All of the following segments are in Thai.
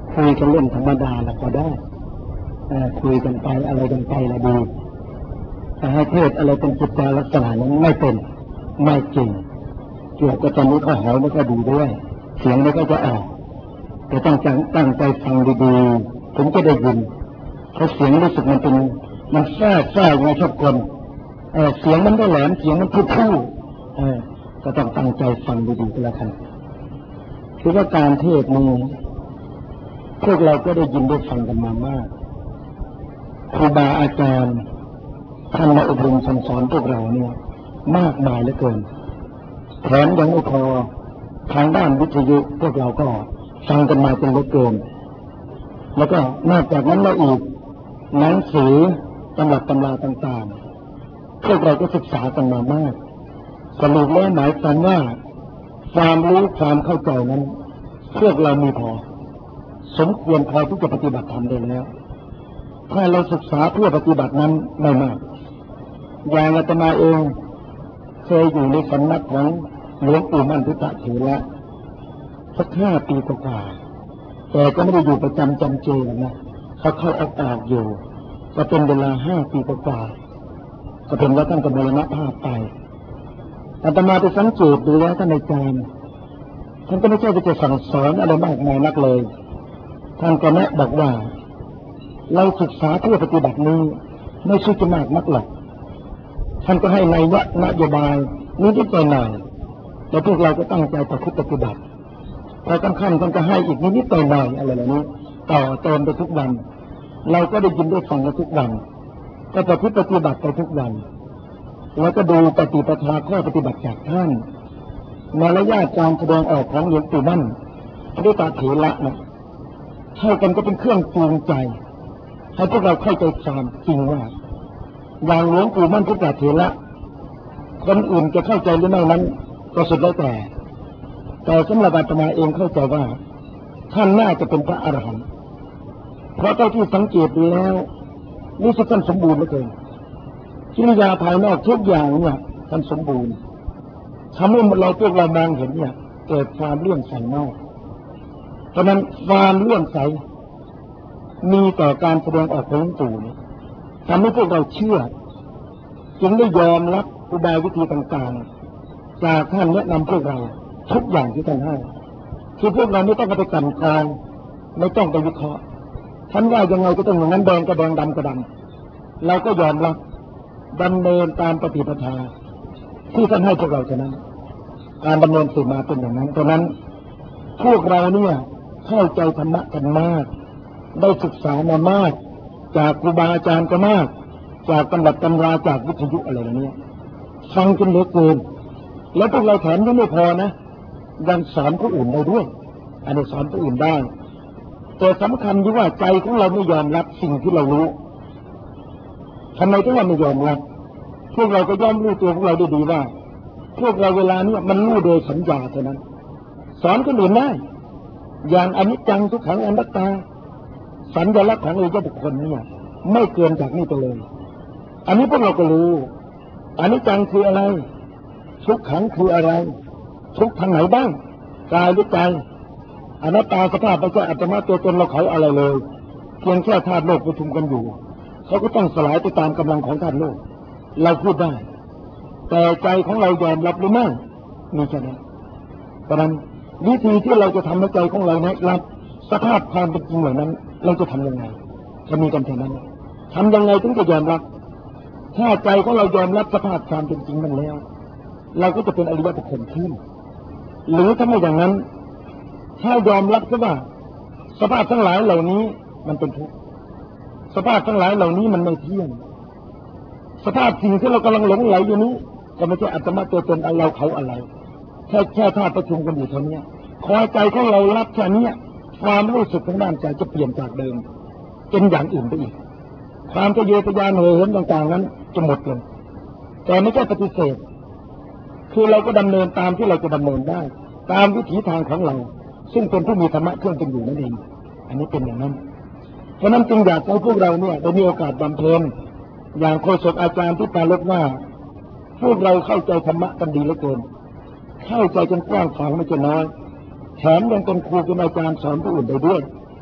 คุยกันเรื่องธรรมดาแล้วก็ได้คุยกันไปอะไรกันไปละดีแต่ให้เทศอะไรเป็นกิจจาลักษณะนั้นไม่เป็นไม่จริงเกี่ยวกับตอนนี้ก็หายแล้วก็ดีด้วยเสียงแล้วก็จะออกแต่ตั้งใจฟังดีๆผมจะได้ยินเพราะเสียงรู้สึกมันแทรกไงชอบคนเสียงมันก็แหลมเสียงมันพู่ก็ต้องตั้งใจฟังดีๆก็แล้วกันคือว่าการเทศนี้พวกเราก็ได้ยินได้ฟังกันมามากครูบาอาจารย์ท่านมาอบรมสั่งสอนพวกเราเนี่ยมากมายเหลือเกินแถมยังไม่พอทางด้านวิทยุพวกเราก็ฟังกันมาเป็นเหลือเกินแล้วก็นอกจากนั้นแล้วอีกหนังสือตำรับตำราต่างๆพวกเราก็ศึกษากันมามากสรุปแล้วหมายความว่าความรู้ความเข้าใจนั้นพวกเรามีพอสมควรพอที่จะปฏิบัติธรรมได้แล้วถ้าเราศึกษาเพื่อปฏิบัตินั้นไม่มากอย่างอาตมาเองเคยอยู่ในสำนักของหลวงปู่มั่นพุทธเถระสัก5 ปีกว่าแต่ก็ไม่ได้อยู่ประจำจำเจนะเขาเข้าออกอยู่ก็เป็นเวลา5 ปีกว่าก็เป็นว่าตั้งแต่มรณภาพไปอาตมาไปสังเกตดูแล้วท่านอาจารย์ท่านก็ไม่ใช่จะสั่งสอนอะไรมากมายนักเลยท่านก็แนะบอกว่าเราศึกษาเพื่อปฏิบัตินี้ไม่ใช่จะมากนักหรอกท่านก็ให้นัยยะนโยบายนิดๆหน่อยๆแล้วพวกเราก็ตั้งใจประพฤติปฏิบัติพอสำคัญท่านก็ให้อีกนิดๆหน่อยๆอะไรเหล่านี้ต่อเติมไปทุกวันเราก็ได้ยินได้ฟังกันทุกวันก็ประพฤติปฏิบัติไปทุกวันแล้วก็ดูปฏิปทาข้อปฏิบัติจากท่านมารยาทการแสดงออกของหลวงปู่มั่นพุทธเถระนะเท่ากันก็เป็นเครื่องจูงใจให้พวกเราเข้าใจความจริงว่าอย่างหลวงปู่มั่นพุทธเถระคนอื่นจะเข้าใจหรือไม่นั้นก็สุดแล้วแต่สำหรับอาตมาเองเข้าใจว่าท่านน่าจะเป็นพระอรหันต์เพราะเท่าที่สังเกตดูแล้วนี่ท่านสมบูรณ์เหลือเกินกิริยาภายนอกทุกอย่างเนี่ยท่านสมบูรณ์ทำให้พวกเรามองเห็นเนี่ยเกิดความเลื่อมใสมากเพราะนั้นความเลื่อมใสมีต่อการแสดงออกของหลวงปู่ทำให้พวกเราเชื่อจึงได้ยอมรับอุบายวิธีต่างๆจากท่านแนะนำพวกเราทุกอย่างที่ท่านให้คือพวกเราไม่ต้องไปกันกลางไม่ต้องไปวิเคราะห์ท่านว่ายังไงก็ต้องอย่างนั้นแดงก็แดงดำก็ดำเราก็ยอมรับดำเนินตามปฏิปทาที่ท่านให้พวกเราฉะนั้นการดำเนินสู่มาเป็นอย่างนั้นเพราะนั้นพวกเราเนี่ยเข้าใจธรรมะกันมากได้ศึกษามามากจากครูบาอาจารย์ก็มากจากตำรับตำราจากวิทยุอะไรอย่างนี้ฟังจนเหลือเกินแล้วพวกเราแถมยังไม่พอนะยังสอนผู้อื่นได้ด้วยอันนี้สอนผู้อื่นได้แต่สำคัญที่ว่าใจของเราไม่ยอมรับสิ่งที่เรารู้ทำไมถึงว่าไม่ยอมรับพวกเราก็ย่อมรู้ตัวพวกเราได้ดีว่าพวกเราเวลานี้มันรู้โดยสัญญาเท่านั้นสอนคนอื่นได้อย่างอนิจจังทุกขังอนัตตาสัญลักษณ์ของอริยบุคคลเนี่ยไม่เกินจากนี้ไปเลยอันนี้พวกเราก็รู้อนิจจังคืออะไรทุกขังคืออะไรทุกทางไหนบ้างกายหรือใจอนัตตาสภาพไม่ใช่อัตมาตัวตนเราเขาอะไรเลยเพียงแค่ธาตุโลกประชุมกันอยู่เขาก็ต้องสลายไปตามกำลังของธาตุโลกเราพูดได้แต่ใจของเรายอมรับหรือไม่มีแค่นั้นเพราะนั้นวิธีที่เราจะทำให้ใจของเราเนี่ยรับสภาพความเป็นจริงเหล่านั้นเราจะทำยังไงจะมีกันแค่นั้นทำยังไงถึงจะยอมรับถ้าใจของเรายอมรับสภาพความเป็นจริงนั้นแล้วเราก็จะเป็นอริยบุคคลขึ้นหรือถ้าไม่อย่างนั้นถ้ายอมรับซะว่าสภาพทั้งหลายเหล่านี้มันเป็นทุกข์สภาพทั้งหลายเหล่านี้มันไม่เที่ยงสภาพสิ่งที่เรากำลังหลงไหลอยู่นี้ก็ไม่ใช่อัตมาตัวตนเราเขาอะไรแค่ธาตุประชุมกันอยู่เท่านี้คอยใจของเรารับแค่นี้ความรู้สึกทางด้านใจจะเปลี่ยนจากเดิมเป็นอย่างอื่นไปอีกความทะเยอทะยานเหินต่างๆนั้นจะหมดลงแต่ไม่ใช่ปฏิเสธคือเราก็ดำเนินตามที่เราจะดำเนินได้ตามวิถีทางของเราซึ่งเป็นผู้มีธรรมะเครื่องเป็นอยู่นั่นเองอันนี้เป็นอย่างนั้นเพราะนั้นจึงอยากให้พวกเราเนี่ยได้มีโอกาสบำเพ็ญอย่างโฆษกอาจารย์ที่ปรารภว่าพวกเราเข้าใจธรรมะกันดีเหลือเกินเข้าใจจนกว้างขวางไม่ใช่น้อยแถมยังเป็นครูเป็นอาจารย์สอนผู้อื่นได้ด้วย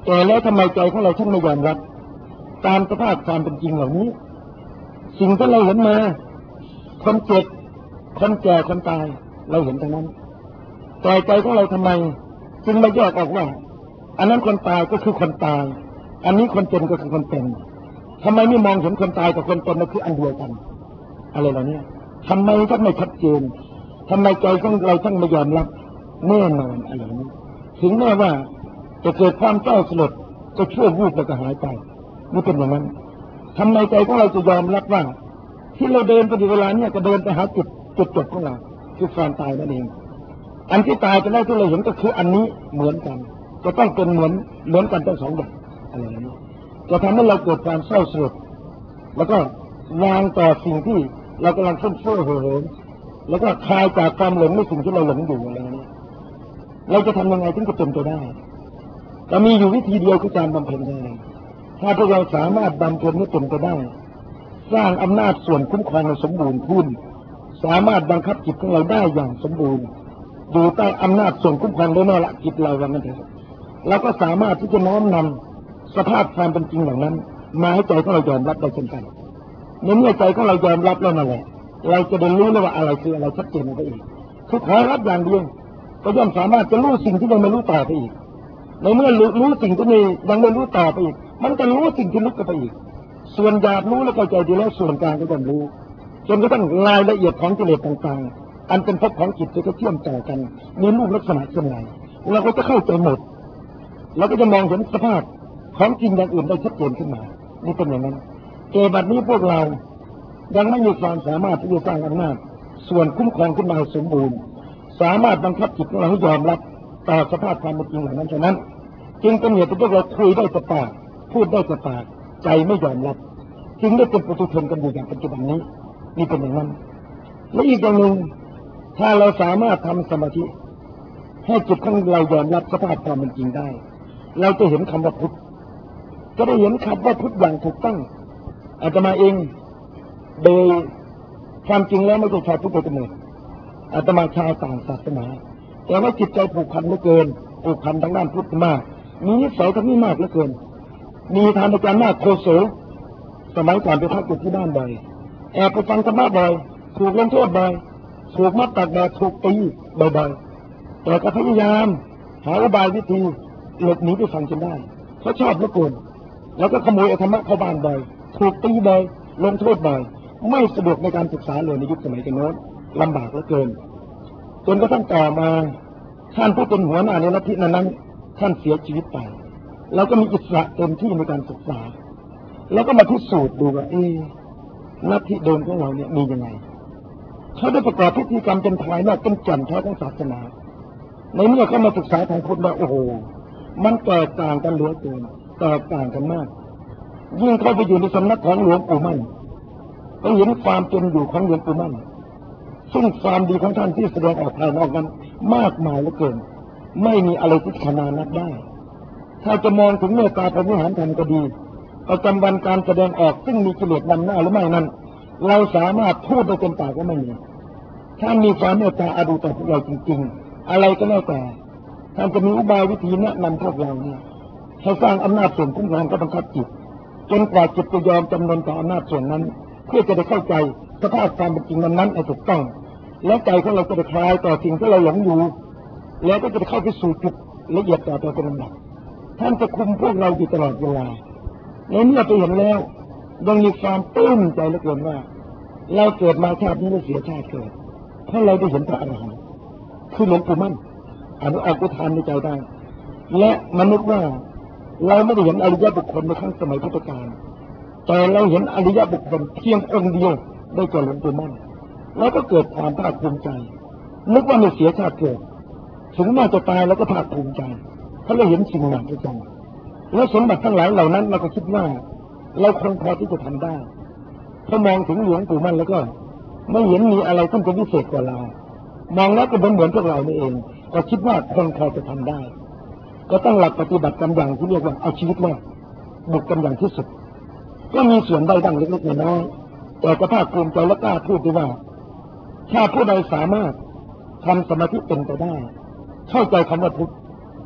แต่แล้วทำไมใจของเราช่างไม่ยอมรับตามสภาพความเป็นจริงเหล่านี้สิ่งที่เราเห็นมาคนเจ็บคนแก่คนตายเราเห็นทั้งนั้นแต่ใจของเราทำไมจึงไม่แยกออกว่าอันนั้นคนตายก็คือคนตายอันนี้คนเป็นก็คือคนเป็นทำไมไม่มองเห็นคนตายกับคนเป็นมันคืออันเดียวกันอะไรเหล่านี้ทำไมท่านไม่ชัดเจนทำไมใจของเราท่านไม่ยอมรับแน่นอนอะไรนี้ถึงแม้ว่าจะเกิดความเศร้าสลดก็ชั่ววูบแล้วก็หายไปนี่เป็นอย่างนั้นทำไมใจของเราจะยอมรับว่าที่เราเดินไปในเวลาเนี้ยจะเดินไปหาจุดจบของเราคือความตายนั่นเองอันที่ตายไปแล้วที่เราเห็นก็คืออันนี้เหมือนกันจะต้องเป็นเหมือนกันทั้งสองอย่างอะไรนี้จะทำให้เราเกิดความเศร้าสลดแล้วก็วางต่อสิ่งที่เรากำลังฟุ้งเฟ้อเห่อเหิมแล้วก็คลายจากความหลงในสิ่งที่เราหลงอยู่อะไรนี้เราจะทำยังไงถึงจะเป็นไปได้แต่มีอยู่วิธีเดียวคือการบำเพ็ญเท่านั้นถ้าพวกเราสามารถบำเพ็ญให้เป็นไปได้สร้างอำนาจส่วนคุ้มครองเราสมบูรณ์ขึ้นสามารถบังคับจิตของเราได้อย่างสมบูรณ์อยู่ใต้อำนาจส่วนคุ้มครองโดยนอละจิตเราว่างั้นเถอะเราก็สามารถที่จะน้อมนำสภาพความเป็นจริงเหล่านั้นมาให้ใจของเรายอมรับได้เช่นกันในเมื่อใจของเรายอมรับแล้วนั่นแหละเราจะได้รู้แล้วว่าอะไรคืออะไรชัดเจนไปอีกคือขอรับอย่างเดียวก็ย่อมสามารถจะรู้สิ่งที่ยังไม่รู้ต่อไปอีกในเมื่อรู้สิ่งที่ยังไม่รู้ต่อไปอีกมันจะรู้สิ่งที่ลึกไปอีกส่วนหยาบรู้แล้วเข้าใจดีแล้วส่วนกลางก็ต้องรู้จนกระทั่งรายละเอียดของกิเลสต่างๆอันเป็นภพของจิตจะเชื่อมต่อกันมีรูปลักษณะเช่นไรเราก็จะเข้าใจหมดเราก็จะมองเห็นสภาพของจริงอย่างอื่นได้ชัดเจนขึ้นมานี่เป็นอย่างนั้นเกบัดนี้พวกเรายังไม่มีความสามารถที่จะสร้างอำนาจส่วนคุ้มครองขึ้นมาสมบูรณ์สามารถบังคับจิตของเราให้ยอมรับต่อสภาพความเป็นจริงเหล่านั้นฉะนั้นจึงเป็นเหตุที่พวกเราคุยได้แต่ปากพูดได้แต่ปากใจไม่ยอมรับจึงได้เป็นปุถุชนกันอยู่อย่างปัจจุบันนี้นี่เป็นอย่างนั้นและอีกอย่างหนึ่งถ้าเราสามารถทำสมาธิให้จิตของเรายอมรับสภาพความเป็นจริงได้เราจะเห็นคำว่าพุทธจะได้เห็นคำว่าพุทธอย่างถูกต้องอาตมาเองโดยความจริงแล้วไม่ใช่ชาวพุทธกำเนิดอาตมาชาวต่างศาสนาแต่ว่าจิตใจผูกพันเหลือเกินผูกพันทางด้านพุทธมากมีนิสัยทั้งนี้มากเหลือเกินมีทานอาจารย์มากโคโสสมัยก่อนไปพักอยู่ที่บ้านบ่อยแอบไปฟังธรรมะบ่อยถูกลงโทษบ่อยถูกมัดตักบ่อยถูกตีบ่อยๆแต่ก็พยายามหาอุบายวิธีหลบหนีไปฟังจนได้เขาชอบเหลือเกินแล้วก็ขโมยธรรมะเข้าบ้านบ่อยถูกตีบ่อยลงโทษบ่อยไม่สะดวกในการศึกษาเลยในยุคสมัยกันโน้นลำบากเหลือเกินจนกระทั่งต่อมาท่านผู้เป็นหัวหน้าในลัทธินั้นท่านเสียชีวิตไปเราก็มีอิสระเต็มที่ในการศึกษาแล้วก็มาพิสูจน์ดูว่าลัทธิเดิมของเราเนี่ยมียังไงเขาได้ประกอบพิธีกรรมเป็นภายนอกเป็นแก่นแท้ของศาสนาในเมื่อเขามาศึกษาทางพุทธแล้วโอ้โหมันแตกต่างกันเหลือเกินแตกต่างกันมากยิ่งเข้าไปอยู่ในสำนักของหลวงปู่มั่นก็เห็นความเป็นอยู่ของหลวงปู่มั่นซึ่งความดีของท่านที่แสดงออกภายนอกนั้นมากมายเหลือเกินไม่มีอะไรที่ขนานับได้ถ้าจะมองถึงเมตตาพระวิหารธรรมก็ดีประจำวันการแสดงออกซึ่งมีกิเลสนำหน้าหรือไม่นั้นเราสามารถพูดได้เต็มปากว่าไม่มีถ้ามีความเมตตาอาดูต่อพวกเราจริงๆอะไรก็แล้วแต่ท่านจะมีอุบายวิธีแนะนำพวกเราเนี่ยให้สร้างอำนาจส่วนคุ้มครองก็บังคับจิตจนกว่าจิตจะยอมจำนนต่ออำนาจส่วนนั้นเพื่อจะได้เข้าใจสภาพความเป็นจริงนั้นให้ถูกต้องแล้วใจของเราจะได้คลายต่อสิ่งที่เราหลงอยู่แล้วก็จะเข้าไปสู่จุดละเอียดต่อตัวเป็นลำดับท่านจะคุมพวกเราอยู่ตลอดเวลาในเมื่อไปเห็นแล้วยังมีความปลื้มใจเหลือเกินว่าเราเกิดมาชาตินี้ไม่เสียชาติเกิดเพราะเราได้เห็นพระอรหันต์คือหลวงปู่มั่นอนุอุทานในใจได้และมนุษย์ว่าเราไม่ได้เห็นอริยบุคคลในครั้งสมัยพุทธกาลแต่เราเห็นอริยบุคคลเพียงองค์เดียวได้แก่หลวงปู่มั่นแล้วก็เกิดความภาคภูมิใจนึกว่าไม่เสียชาติเกิดถึงแม้จะตายแล้วก็ภาคภูมิใจเพราะเราเห็นสิ่งหนักที่จังและสมบัติทั้งหลายเหล่านั้นเราก็คิดว่าเราคงพอที่จะทำได้พอมองถึงหลวงปู่มั่นแล้วก็ไม่เห็นมีอะไรที่จะพิเศษกว่าเรามองแล้วก็เหมือนพวกเรานี่เองก็คิดว่าคงพอจะทำได้ก็ต้องหลักปฏิบัติกันอย่างที่เรียกว่าเอาชีวิตรอดบุกกันอย่างที่สุดก็มีส่วนได้ดังเล็กๆน้อยๆแต่ก็ภาคภูมิใจและกล้าพูดด้วยว่าถ้าผู้ใดสามารถทำสมาธิเป็นไปได้เข้าใจคำว่าพุทธ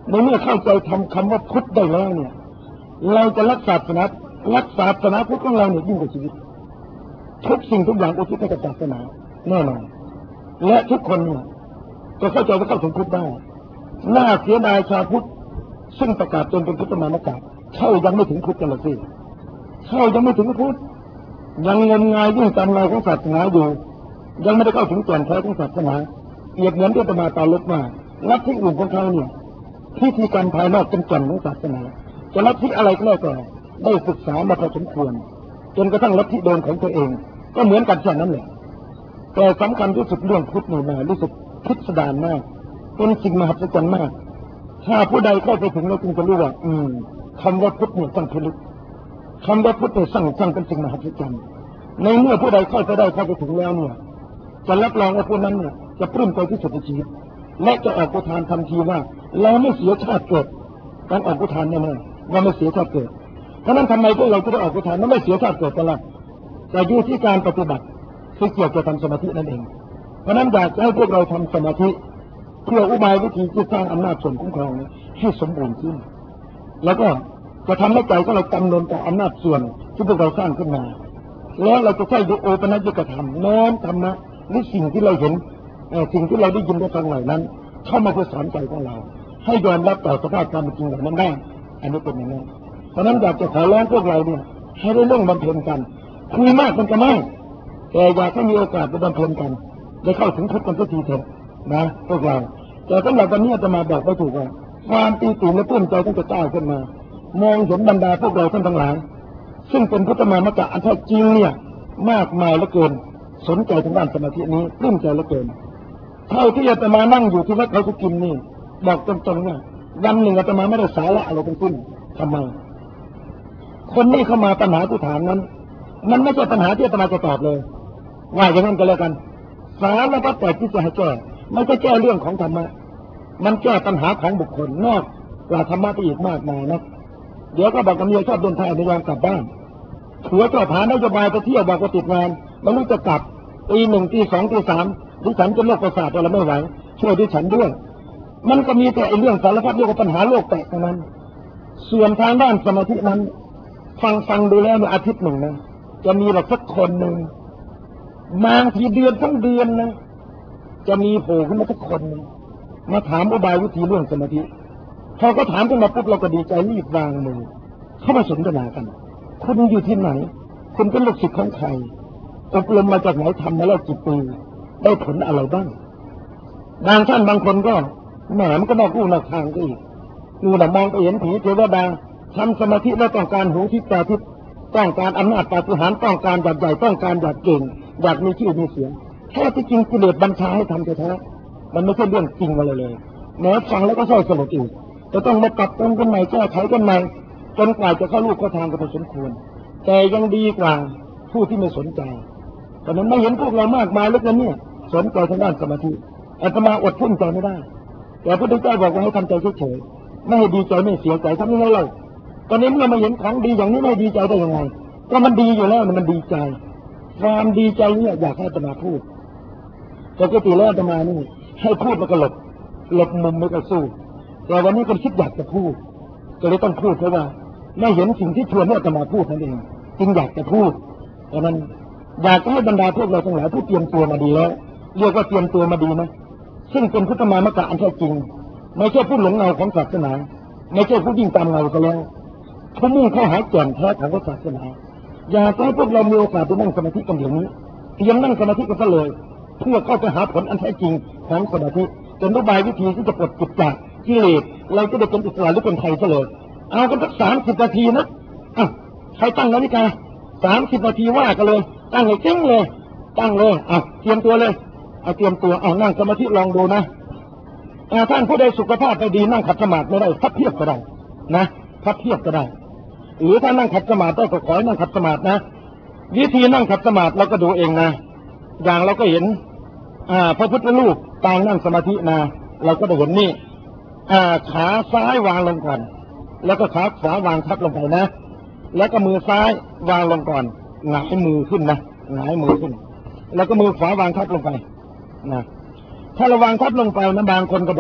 ในเมื่อเข้าใจทำคำว่าพุทธได้แล้วเนี่ยเราจะรักศาสนาพุทธของเราเนี่ยยิ่งกว่าชีวิตทุกสิ่งทุกอย่างอุทิศให้กับศาสนาแน่นอนและทุกคนเนี่ยจะเข้าใจว่าเข้าถึงพุทธได้น่าเสียดายชาวพุทธซึ่งประกาศตนเป็นพุทธมามกะเข้ายังไม่ถึงพุทธกันเลยสิเข้ายังไม่ถึงพุทธยังงมงายยิ่งตามรอยของศาสนาอยู่ยังไม่ได้เข้าถึงแก่นแท้ของศาสนาเปรียบเหมือนที่อาตมาตาลบมาลัทธิอื่นของเขาเนี่ยพิธีการภายนอกเป็นแก่นของศาสนาจะลัทธิอะไรก็แล้วแต่ได้ศึกษามาพอสมควรจนกระทั่งลัทธิโดนของตัวเองก็เหมือนกันเช่นนั้นแหละแต่สำคัญที่สุดเรื่องพุทธนี่มารู้สึกพิสดารมากเป็นสิ่งมหัศจรรย์มากถ้าผู้ใดเข้าไปถึงแล้วจึงจะรู้ว่าคำว่าพุทธเนี่ยต้องพิลึกคำว่าพุทธเนี่ยสั่งเป็นสิ่งมหัศจรรย์ในเมื่อผู้ใดเข้าไปถึงแล้วเนี่ยจะรับรองว่าผู้นั้นเนี่ยจะปลื้มใจที่สุดในชีวิตและจะออกอุทานทันทีว่าเราไม่เสียชาติเกิดการออกอุทานแน่ๆว่าไม่เสียชาติเกิดเพราะนั้นทำไมพวกเราจะได้ออกอุทานว่าไม่เสียชาติเกิดกันล่ะแต่อยู่ที่การปฏิบัติที่เกี่ยวกับทำสมาธินั่นเองเพราะนั้นอยากจะให้พวกเราทำสมาธิเพื่ออุบายวิธีที่สร้างอำนาจส่วนคุ้มครองให้สมบูรณ์ขึ้นแล้วก็จะทำให้ใจของเราจำนนต่ออำนาจส่วนที่พวกเราสร้างขึ้นมาแล้วเราจะใช้ดูโอปนัญญกธรรมน้อมธรรมะหรือสิ่งที่เราเห็นสิ่งที่เราได้ยินได้ฟังเหล่านั้นเข้ามาเพื่อสอนใจของเราให้ยอมรับต่อสภาพความเป็นจริงเหล่านั้นได้อันนี้เป็นอย่างนั้นเพราะนั้นอยากจะขอร้องพวกเราเนี่ยให้ได้เรื่องบำเพ็ญกันคุยมากมันก็ไม่แต่อยากให้มีโอกาสไปบำเพ็ญกันได้เข้าถึงพุทธกันสักทีเถอะนะพวกเราแต่สำหรับวันนี้จะมาบอกไว้ถูกว่าความปีติและปลื้มใจต้องจะก้าวขึ้นมามองเห็นบรรดาพวกเราท่านทั้งหลายซึ่งเป็นพุทธมามกะอันแท้จริงเนี่ยมากมายเหลือเกินสนใจทางด้านสมาธินี้ปลื้มใจเหลือเกินเท่าที่อาตมานั่งอยู่ที่วัดเขาสุกินนี่บอกตรงๆว่าวันหนึ่งอาตมาไม่ได้สาระอะไรทั้งสิ้นทำไมคนนี้เข้ามาปัญหาที่ถามนั้นมันไม่ใช่ปัญหาที่อาตมาจะตอบเลยว่าอย่างนั้นก็แล้วกันสารพัดแต่ที่จะให้แก้ไม่ใช่แก้เรื่องของธรรมะมันแก้ปัญหาของบุคคลนอกจากธรรมะไปอีกมากมายนะเดี๋ยวก็บอกกับเมียชอบเดินทางในยามกลับบ้านผัวชอบหานโยบายไปเที่ยวบอกว่าติดงานไม่รู้จะกลับตี 1 ตี 2 ตี 3ดิฉันจะโรคประสาทอะไรไม่ไหวช่วยดิฉันด้วยมันก็มีแต่เรื่องสารพัดเรื่องปัญหาโลกแตกเท่านั้นส่วนทางด้านสมาธินั้นฟังดูแล้วในอาทิตย์หนึ่งนะจะมีหลักสักคนหนึ่งบางทีเดือนทั้งเดือนนะจะมีโผล่ขึ้นมาสักคนนึงมาถามอุบายวิธีเรื่องสมาธิพอเขาถามขึ้นมาปุ๊บเราก็ดีใจรีบวางมือเข้ามาสนทนากันคุณอยู่ที่ไหนคุณเป็นลูกศิษย์ของใครอบรมมาจากไหนทำมาแล้วกี่ปีได้ผลอะไรบ้างบางท่านบางคนก็แหมมันก็นอกลู่นอกทางก็อีกดูแต่มองไปเห็นผีเทวดาทำสมาธิแล้วต้องการหูทิพย์ตาทิพย์ต้องการอำนาจปาฏิหาริย์ต้องการอยากใหญ่ต้องการอยากเก่งอยากมีชื่อมีเสียงแท้ที่จริงกิเลสบัญชาให้ทำแท้ๆมันไม่ใช่เรื่องจริงอะไรเลยแม้ฟังแล้วก็เศร้าสลดอีกจะต้องมาปรับปรุงกันใหม่แก้ไขกันใหม่จนกว่าจะเข้าลูกเข้าทางกันพอสมควรแต่ยังดีกว่าผู้ที่ไม่สนใจตอนนั้นไม่เห็นพวกเรามากมายแล้วกันเนี่ยสนใจทางด้านสมาธิอาตมาอดพุ่งใจไม่ได้แต่พระพุทธเจ้าบอกว่าให้ทำใจเฉยๆไม่ให้ดีใจไม่เสียใจทำยังไงเราตอนนี้เมื่อมาเห็นของดีอย่างนี้ไม่ดีใจได้ยังไงก็มันดีอยู่แล้วมันดีใจความดีใจเนี่ยอยากให้อาตมาพูดปกติแล้วอาตมานี่ให้พูดมันก็หลบมุมไม่ก็สู้แต่วันนี้ก็คิดอยากจะพูดก็เลยต้องพูดเพราะว่าไม่เห็นสิ่งที่ชวนให้อาตมาพูดนั่นเองจึงอยากจะพูดเพราะนั้นอยากให้บรรดาพวกเราทั้งหลายผู้เตรียมตัวมาดีแล้วเรียกว่าเตรียมตัวมาดีนะซึ่งเป็นพุทธมามกะอันแท้จริงไม่ใช่ผู้หลงเงาของศาสนาไม่ใช่ผู้ยิ่งตามเงาไปแล้วผู้มุ่งเข้าหาแก่นแท้ของศาสนาอยากให้พวกเรามีโอกาสไปนั่งสมาธิกันอย่างนี้เตรียมนั่งสมาธิกันซะเลยเพื่อเข้าไปหาผลอันแท้จริงของสมาธิจนรู้บายวิธีที่จะปลดจิตจากกิเลสเราจะได้เป็นอิสระหรือเป็นไทยซะเลยเอากันสัก30 นาทีนะใครตั้งนาฬิกา30 นาทีว่ากันเลยตั้งเลยเจ๊งเลยตั้งเลยเตรียมตัวเลยเตรียมตัวนั่งสมาธิลองดูนะท่านผู้ใดสุขภาพไม่ดีนั่งขัดสมาธิไม่ได้พับเพียบก็ได้นะพับเพียบก็ได้หรือถ้านั่งขัดสมาธิได้ก็ขอให้นั่งขัดสมาธินะวิธีนั่งขัดสมาธิเราก็ดูเองนะอย่างเราก็เห็นพระพุทธรูปปางนั่งสมาธินะเราก็ได้เห็นนี่ขาซ้ายวางลงก่อนแล้วก็ขาขวาวางทับลงไปนะแล้วก็มือซ้ายวางลงก่อนหงายมือขึ้นนะหงายมือขึ้นแล้วก็มือขวาวางทับลงไปนะถ้าเราวางทับลงไปนะบางคนก็บอกว่า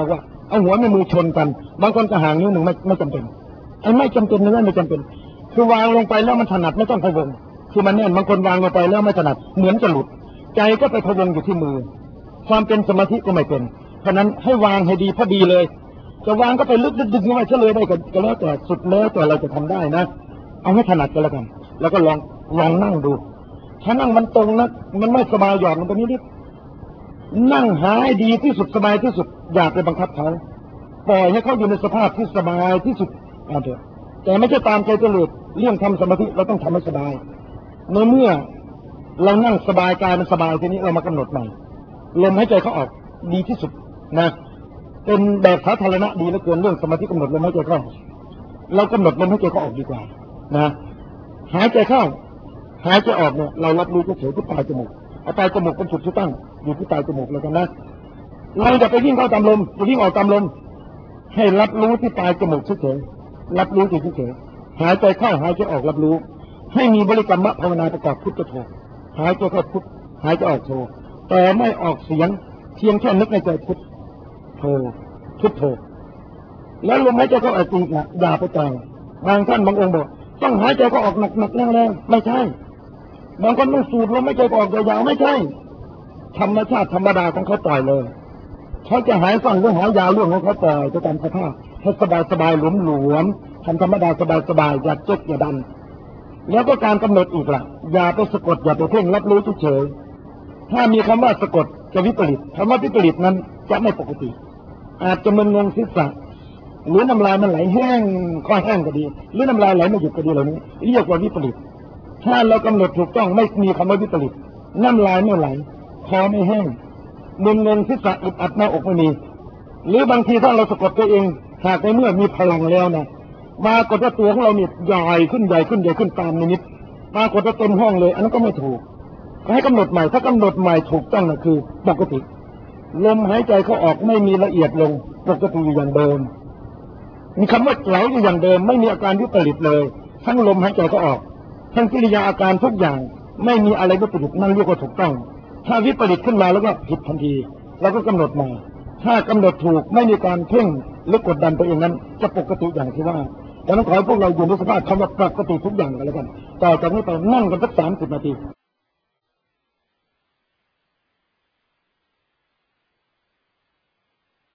เอาหัวแม่มือชนกันบางคนก็ห่างนิ้วหนึ่งไม่จำเป็นไอ้ไม่จำเป็นนั่นไม่จำเป็นคือวางลงไปแล้วมันถนัดไม่ต้องพะวงคือมันแน่นบางคนวางลงไปแล้วไม่ถนัดเหมือนจะหลุดใจก็ไปพะวงอยู่ที่มือความเป็นสมาธิก็ไม่เป็นเพราะนั้นให้วางให้ดีพอดีเลยจะวางก็ไปลึกดึงไว้เฉลยได้ก็แล้วแต่สุดแล้วแต่เราจะทำได้นะเอาให้ถนัดกันแล้วกันแล้วก็ลองนั่งดูถ้านั่งมันตรงนะมันไม่สบายหย่อนลงไปนิดนั่งหาให้ดีที่สุดสบายที่สุดอย่าไปบังคับเขาปล่อยให้เขาอยู่ในสภาพที่สบายที่สุดเอาเถอะแต่ไม่ใช่ตามใจเจริญเรื่องทำสมาธิเราต้องทำให้สบายในเมื่อเรานั่งสบายกายมันสบายทีนี้เรามากำหนดใหม่ลมหายใจเขาออกดีที่สุดนะเป็นแบบสาธารณะดีเหลือเกินเรื่องสมาธิกำหนดลมหายใจเข้าเรากำหนดลมหายใจเขาออกดีกว่านะหายใจเข้าหายใจออกเนี่ยเรารับรู้เฉยๆที่ปลายจมูกเอาปลายจมูกเป็นจุดที่ตั้งอยู่ที่ปลายจมูกเลยกันนะเราจะไปวิ่งเข้าตามลมจะวิ่งออกตามลมให้รับรู้ที่ปลายจมูกเฉยๆรับรู้เฉยๆหายใจเข้าหายใจออกรับรู้ให้มีบริกรรมภาวนาประกอบพุทธโธหายใจเข้าพุทหายใจออกโธแต่ไม่ออกเสียงเพียงแค่นึกในใจพุทโธพุทโธแล้วลมหายใจเข้าออกอีกนะอย่าไปแต่งบางท่านบางองค์บอกต้องหายใจเข้าออกหนักๆแรงๆไม่ใช่บางคนต้องสูดลมหายใจออกยาวๆไม่ใช่ธรรมชาติธรรมดาของเขาปล่อยเลยเขาจะหายสั้นหรือหายยาวเรื่องของเขาปล่อยจะตามสภาพให้สบายหลวมๆทำธรรมดาสบายอย่าจกอย่าดันแล้วก็การกำหนดอีกล่ะอย่าไปสะกดอย่าไปเพ่งรับรู้เฉยๆถ้ามีคำว่าสะกดจะวิปริตคำว่าวิปริตนั้นจะไม่ปกติอาจจะมึนงงศีรษะหรือน้ำลายมันไหลแห้งคอแห้งก็ดีหรือน้ำลายไหลไม่หยุดก็ดีเหล่านี้เรียกว่าวิปริตถ้าเรากำหนดถูกต้องไม่มีคำว่าวิปริตน้ำลายไม่ไหลคอไม่แห้งมึนงงศีรษะอึดอัดหน้าอกไม่มีหรือบางทีถ้าเราสะกดตัวเองหากในเมื่อมีพลังแล้วนะมากดว่าตัวของเราเนี่ยใหญ่ขึ้นตามนิดมากดว่าเต็มห้องเลยอันนั้นก็ไม่ถูกให้กำหนดใหม่ถ้ากำหนดใหม่ถูกต้องนะคือปกติลมหายใจเขาออกไม่มีละเอียดลงปกติอยู่อย่างเดิมมีคำว่าไหลอยู่อย่างเดิมไม่มีอาการวิปริตเลยทั้งลมหายใจเขาออกทั้งกิริยาอาการทุกอย่างไม่มีอะไรวิปริตนั่นเรียกว่าถูกต้องถ้าวิปริตขึ้นมาแล้วก็ผิดทันทีแล้วก็กำหนดใหม่ถ้ากำหนดถูกไม่มีการเพ่งหรือกดดันตัวเองนั้นจะปกติอย่างที่ว่าดังนั้นขอให้พวกเราอยู่ในสภาพคำว่าปกติทุกอย่างกันแล้วกันต่อจากนี้ไปนั่งกันสัก30 นาที